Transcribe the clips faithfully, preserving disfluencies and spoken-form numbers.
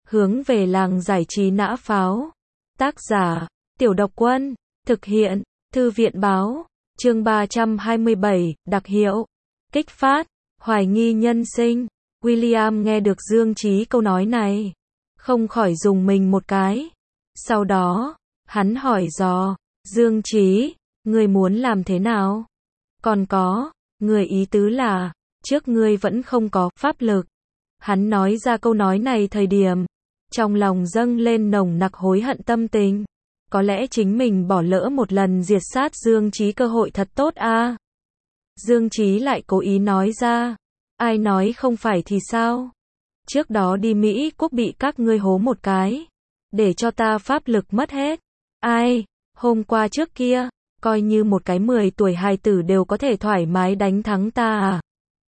Hướng về làng giải trí nã pháo. Tác giả, Tiểu Độc Quân. Thực hiện, Thư viện báo. Chương ba trăm hai mươi bảy, đặc hiệu. Kích phát, hoài nghi nhân sinh. William nghe được Dương Chí câu nói này, không khỏi dùng mình một cái. Sau đó, hắn hỏi dò, Dương Chí, ngươi muốn làm thế nào? Còn có, người ý tứ là, trước ngươi vẫn không có pháp lực. Hắn nói ra câu nói này thời điểm, trong lòng dâng lên nồng nặc hối hận tâm tình. Có lẽ chính mình bỏ lỡ một lần diệt sát Dương Chí cơ hội thật tốt a. Dương Chí lại cố ý nói ra, ai nói không phải thì sao? Trước đó đi Mỹ Quốc bị các ngươi hố một cái, để cho ta pháp lực mất hết. Ai, hôm qua trước kia, coi như một cái mười tuổi hài tử đều có thể thoải mái đánh thắng ta à?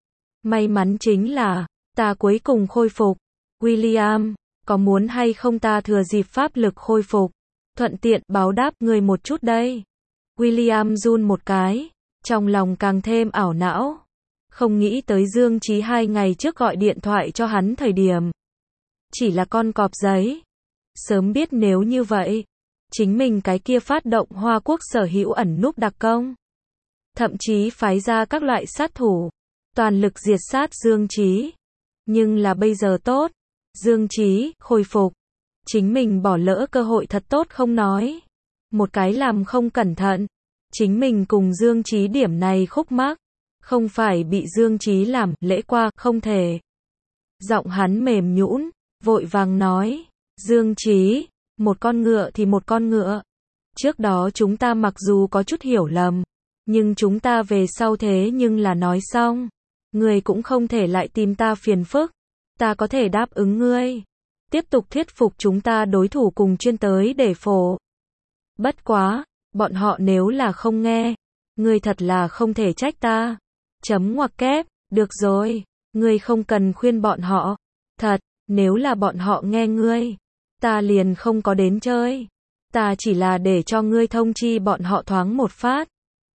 May mắn chính là, ta cuối cùng khôi phục. William, có muốn hay không ta thừa dịp pháp lực khôi phục, thuận tiện báo đáp người một chút đây? William run một cái, trong lòng càng thêm ảo não. Không nghĩ tới Dương Chí hai ngày trước gọi điện thoại cho hắn thời điểm, chỉ là con cọp giấy. Sớm biết nếu như vậy, chính mình cái kia phát động Hoa Quốc sở hữu ẩn núp đặc công, thậm chí phái ra các loại sát thủ, toàn lực diệt sát Dương Chí. Nhưng là bây giờ tốt, Dương Chí khôi phục, chính mình bỏ lỡ cơ hội thật tốt không nói, một cái làm không cẩn thận, chính mình cùng Dương Chí điểm này khúc mắc, không phải bị Dương Chí làm lễ qua không thể. Giọng hắn mềm nhũn, vội vàng nói, Dương Chí, một con ngựa thì một con ngựa. Trước đó chúng ta mặc dù có chút hiểu lầm, nhưng chúng ta về sau thế nhưng là nói xong, ngươi cũng không thể lại tìm ta phiền phức. Ta có thể đáp ứng ngươi, tiếp tục thuyết phục chúng ta đối thủ cùng chuyên tới để phổ. Bất quá, bọn họ nếu là không nghe, ngươi thật là không thể trách ta. Chấm ngoặc kép, được rồi, ngươi không cần khuyên bọn họ. Thật, nếu là bọn họ nghe ngươi, ta liền không có đến chơi. Ta chỉ là để cho ngươi thông chi bọn họ thoáng một phát.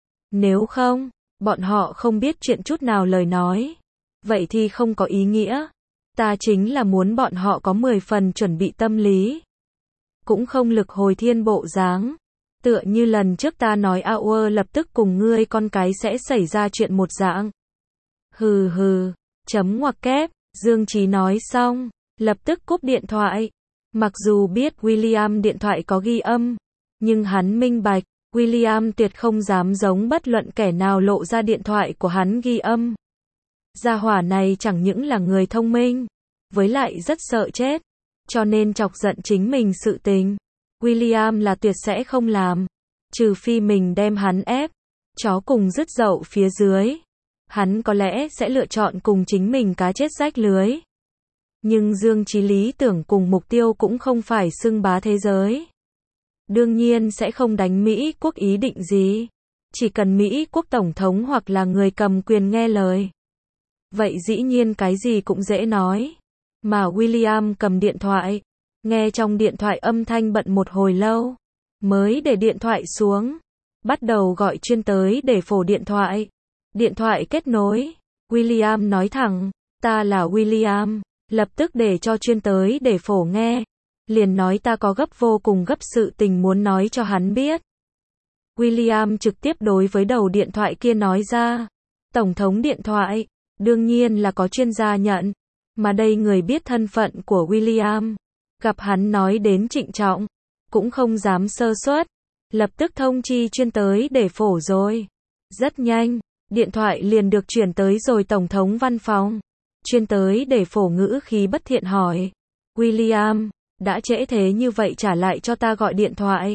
Nếu không, bọn họ không biết chuyện chút nào lời nói, vậy thì không có ý nghĩa. Ta chính là muốn bọn họ có mười phần chuẩn bị tâm lý, cũng không lực hồi thiên bộ dáng. Tựa như lần trước ta nói Hour lập tức cùng ngươi con cái sẽ xảy ra chuyện một dạng. Hừ hừ, chấm ngoặc kép, Dương Chí nói xong, lập tức cúp điện thoại. Mặc dù biết William điện thoại có ghi âm, nhưng hắn minh bạch, William tuyệt không dám giống bất luận kẻ nào lộ ra điện thoại của hắn ghi âm. Gia hỏa này chẳng những là người thông minh, với lại rất sợ chết, cho nên chọc giận chính mình sự tình, William là tuyệt sẽ không làm, trừ phi mình đem hắn ép, chó cùng dứt dậu phía dưới, hắn có lẽ sẽ lựa chọn cùng chính mình cá chết rách lưới. Nhưng Dương Chí lý tưởng cùng mục tiêu cũng không phải xưng bá thế giới. Đương nhiên sẽ không đánh Mỹ Quốc ý định gì, chỉ cần Mỹ Quốc Tổng thống hoặc là người cầm quyền nghe lời, vậy dĩ nhiên cái gì cũng dễ nói. Mà William cầm điện thoại, nghe trong điện thoại âm thanh bận một hồi lâu, mới để điện thoại xuống, bắt đầu gọi chuyên tới để phổ điện thoại. Điện thoại kết nối, William nói thẳng, ta là William, lập tức để cho chuyên tới để phổ nghe, liền nói ta có gấp vô cùng gấp sự tình muốn nói cho hắn biết. William trực tiếp đối với đầu điện thoại kia nói ra, Tổng thống điện thoại, đương nhiên là có chuyên gia nhận, mà đây người biết thân phận của William, gặp hắn nói đến trịnh trọng, cũng không dám sơ suất, lập tức thông chi chuyên tới để phổ rồi. Rất nhanh, điện thoại liền được chuyển tới rồi Tổng thống văn phòng. Chuyên tới để phổ ngữ khí bất thiện hỏi, William, đã trễ thế như vậy trả lại cho ta gọi điện thoại.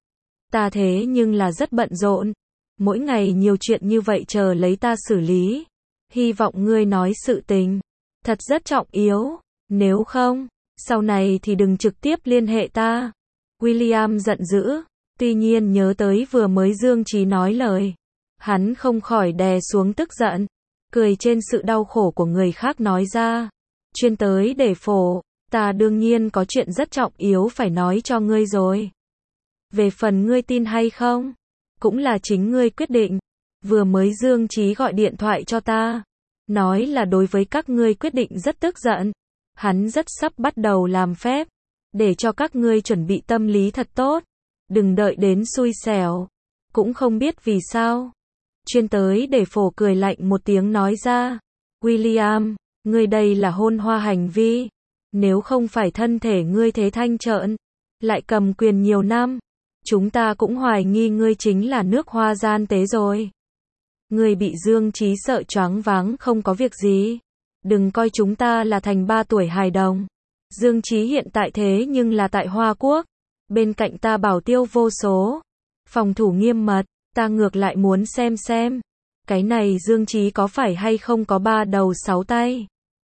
Ta thế nhưng là rất bận rộn, mỗi ngày nhiều chuyện như vậy chờ lấy ta xử lý. Hy vọng ngươi nói sự tình thật rất trọng yếu, nếu không, sau này thì đừng trực tiếp liên hệ ta. William giận dữ, tuy nhiên nhớ tới vừa mới Dương Chí nói lời, hắn không khỏi đè xuống tức giận, cười trên sự đau khổ của người khác nói ra, chuyên tới để phổ, ta đương nhiên có chuyện rất trọng yếu phải nói cho ngươi rồi. Về phần ngươi tin hay không, cũng là chính ngươi quyết định. Vừa mới Dương Chí gọi điện thoại cho ta, nói là đối với các ngươi quyết định rất tức giận. Hắn rất sắp bắt đầu làm phép, để cho các ngươi chuẩn bị tâm lý thật tốt, đừng đợi đến xui xẻo. Cũng không biết vì sao. Chuyên tới để phổ cười lạnh một tiếng nói ra, William, ngươi đây là hôn hoa hành vi. Nếu không phải thân thể ngươi thế thanh trợn, lại cầm quyền nhiều năm, chúng ta cũng hoài nghi ngươi chính là nước hoa gian tế rồi. Ngươi bị Dương Chí sợ choáng váng không có việc gì. Đừng coi chúng ta là thành ba tuổi hài đồng. Dương Chí hiện tại thế nhưng là tại Hoa Quốc. Bên cạnh ta bảo tiêu vô số. Phòng thủ nghiêm mật, ta ngược lại muốn xem xem. Cái này Dương Chí có phải hay không có ba đầu sáu tay.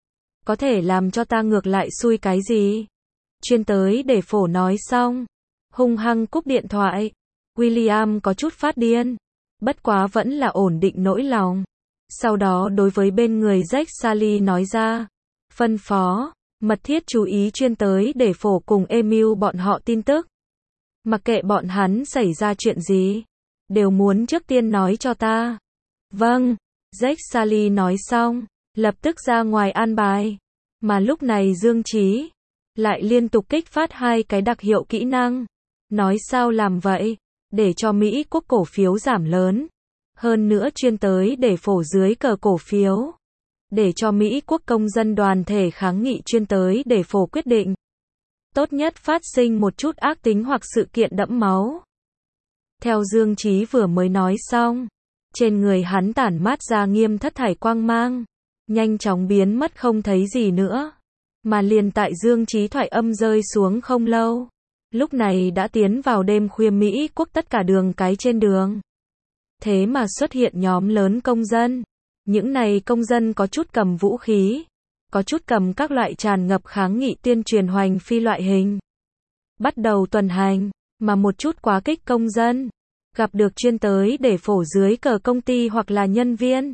Có thể làm cho ta ngược lại xui cái gì. Chuyên tới để phổ nói xong. Hung hăng cúp điện thoại. William có chút phát điên. Bất quá vẫn là ổn định nỗi lòng. Sau đó đối với bên người Jack Sally nói ra. Phân phó, mật thiết chú ý chuyên tới để phổ cùng Emil bọn họ tin tức. Mặc kệ bọn hắn xảy ra chuyện gì, đều muốn trước tiên nói cho ta. Vâng, Jack Sally nói xong, lập tức ra ngoài an bài. Mà lúc này Dương Chí lại liên tục kích phát hai cái đặc hiệu kỹ năng. Nói sao làm vậy, để cho Mỹ quốc cổ phiếu giảm lớn. Hơn nữa chuyên tới để phổ dưới cờ cổ phiếu. Để cho Mỹ quốc công dân đoàn thể kháng nghị chuyên tới để phổ quyết định. Tốt nhất phát sinh một chút ác tính hoặc sự kiện đẫm máu. Theo Dương Chí vừa mới nói xong, trên người hắn tản mát ra nghiêm thất thải quang mang, nhanh chóng biến mất không thấy gì nữa. Mà liền tại Dương Chí thoại âm rơi xuống không lâu, lúc này đã tiến vào đêm khuya Mỹ quốc tất cả đường cái trên đường. Thế mà xuất hiện nhóm lớn công dân. Những này công dân có chút cầm vũ khí, có chút cầm các loại tràn ngập kháng nghị tuyên truyền hoành phi loại hình. Bắt đầu tuần hành, mà một chút quá kích công dân, gặp được chuyên tới để phổ dưới cờ công ty hoặc là nhân viên.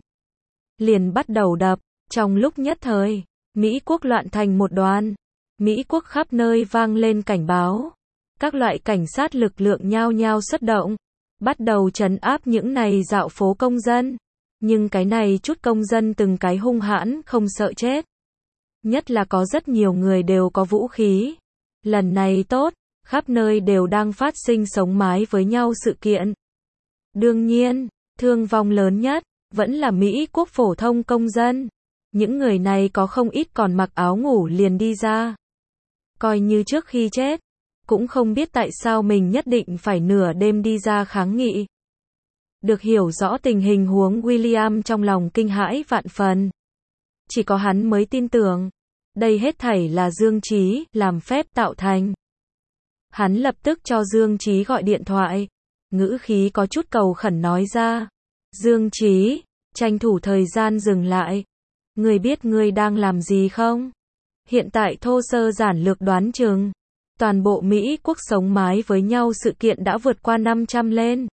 Liền bắt đầu đập, trong lúc nhất thời, Mỹ quốc loạn thành một đoàn. Mỹ quốc khắp nơi vang lên cảnh báo. Các loại cảnh sát lực lượng nhao nhao xuất động, bắt đầu trấn áp những này dạo phố công dân. Nhưng cái này chút công dân từng cái hung hãn không sợ chết. Nhất là có rất nhiều người đều có vũ khí. Lần này tốt, khắp nơi đều đang phát sinh sống mái với nhau sự kiện. Đương nhiên, thương vong lớn nhất, vẫn là Mỹ quốc phổ thông công dân. Những người này có không ít còn mặc áo ngủ liền đi ra. Coi như trước khi chết, cũng không biết tại sao mình nhất định phải nửa đêm đi ra kháng nghị. Được hiểu rõ tình hình huống William trong lòng kinh hãi vạn phần. Chỉ có hắn mới tin tưởng. Đây hết thảy là Dương Chí làm phép tạo thành. Hắn lập tức cho Dương Chí gọi điện thoại. Ngữ khí có chút cầu khẩn nói ra. Dương Chí, tranh thủ thời gian dừng lại. Ngươi biết ngươi đang làm gì không? Hiện tại thô sơ giản lược đoán chừng. Toàn bộ Mỹ quốc sống mái với nhau sự kiện đã vượt qua năm trăm lên.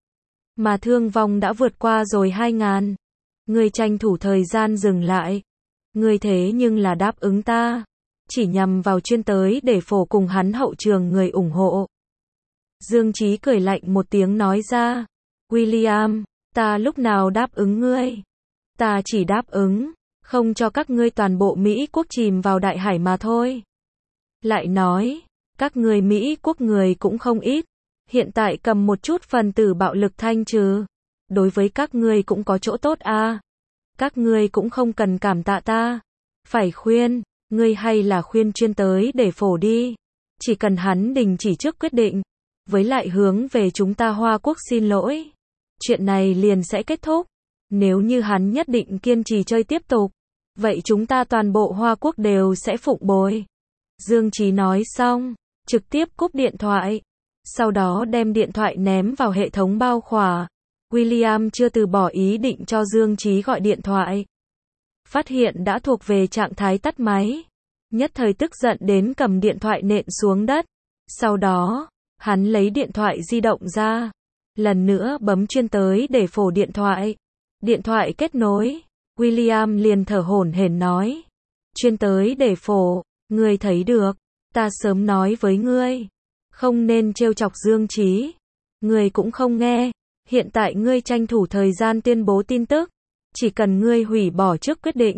Mà thương vong đã vượt qua rồi hai ngàn. Ngươi tranh thủ thời gian dừng lại. Ngươi thế nhưng là đáp ứng ta. Chỉ nhằm vào chuyên tới để phổ cùng hắn hậu trường người ủng hộ. Dương Chí cười lạnh một tiếng nói ra. William, ta lúc nào đáp ứng ngươi? Ta chỉ đáp ứng, không cho các ngươi toàn bộ Mỹ quốc chìm vào đại hải mà thôi. Lại nói, các ngươi Mỹ quốc người cũng không ít. Hiện tại cầm một chút phần tử bạo lực thanh trừ. Đối với các ngươi cũng có chỗ tốt à. Các ngươi cũng không cần cảm tạ ta. Phải khuyên, ngươi hay là khuyên chuyên tới để phổ đi. Chỉ cần hắn đình chỉ trước quyết định. Với lại hướng về chúng ta Hoa Quốc xin lỗi. Chuyện này liền sẽ kết thúc. Nếu như hắn nhất định kiên trì chơi tiếp tục. Vậy chúng ta toàn bộ Hoa Quốc đều sẽ phụng bồi. Dương Chí nói xong, trực tiếp cúp điện thoại. Sau đó đem điện thoại ném vào hệ thống bao khỏa. William chưa từ bỏ ý định cho Dương Chí gọi điện thoại. Phát hiện đã thuộc về trạng thái tắt máy. Nhất thời tức giận đến cầm điện thoại nện xuống đất. Sau đó, hắn lấy điện thoại di động ra. Lần nữa bấm chuyên tới để phổ điện thoại. Điện thoại kết nối. William liền thở hổn hển nói. Chuyên tới để phổ, ngươi thấy được. Ta sớm nói với ngươi. Không nên trêu chọc Dương Chí. Ngươi cũng không nghe. Hiện tại ngươi tranh thủ thời gian tuyên bố tin tức. Chỉ cần ngươi hủy bỏ trước quyết định.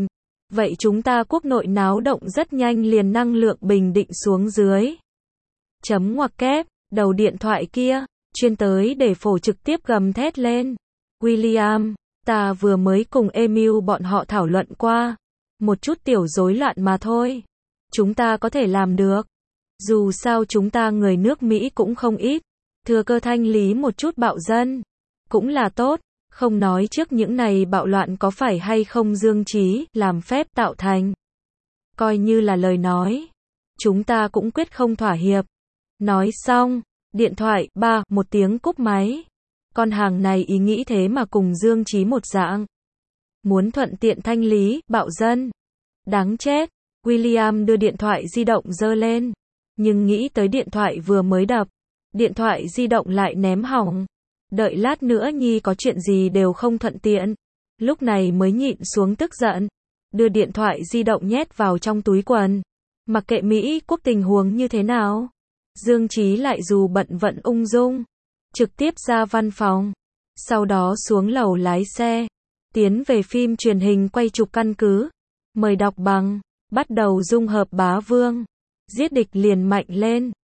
Vậy chúng ta quốc nội náo động rất nhanh liền năng lượng bình định xuống dưới. Chấm ngoặc kép, đầu điện thoại kia, chuyên tới để phổ trực tiếp gầm thét lên. William, ta vừa mới cùng Emil bọn họ thảo luận qua. Một chút tiểu rối loạn mà thôi. Chúng ta có thể làm được. Dù sao chúng ta người nước Mỹ cũng không ít. Thừa cơ thanh lý một chút bạo dân. Cũng là tốt. Không nói trước những này bạo loạn có phải hay không Dương Chí làm phép tạo thành. Coi như là lời nói. Chúng ta cũng quyết không thỏa hiệp. Nói xong, điện thoại, ba, một tiếng cúp máy. Con hàng này ý nghĩ thế mà cùng Dương Chí một dạng. Muốn thuận tiện thanh lý, bạo dân. Đáng chết. William đưa điện thoại di động giơ lên. Nhưng nghĩ tới điện thoại vừa mới đập. Điện thoại di động lại ném hỏng. Đợi lát nữa nhi có chuyện gì đều không thuận tiện. Lúc này mới nhịn xuống tức giận. Đưa điện thoại di động nhét vào trong túi quần. Mặc kệ Mỹ quốc tình huống như thế nào. Dương Chí lại dù bận vận ung dung. Trực tiếp ra văn phòng. Sau đó xuống lầu lái xe. Tiến về phim truyền hình quay chụp căn cứ. Mời đọc bằng. Bắt đầu dung hợp bá vương. Giết địch liền mạnh lên.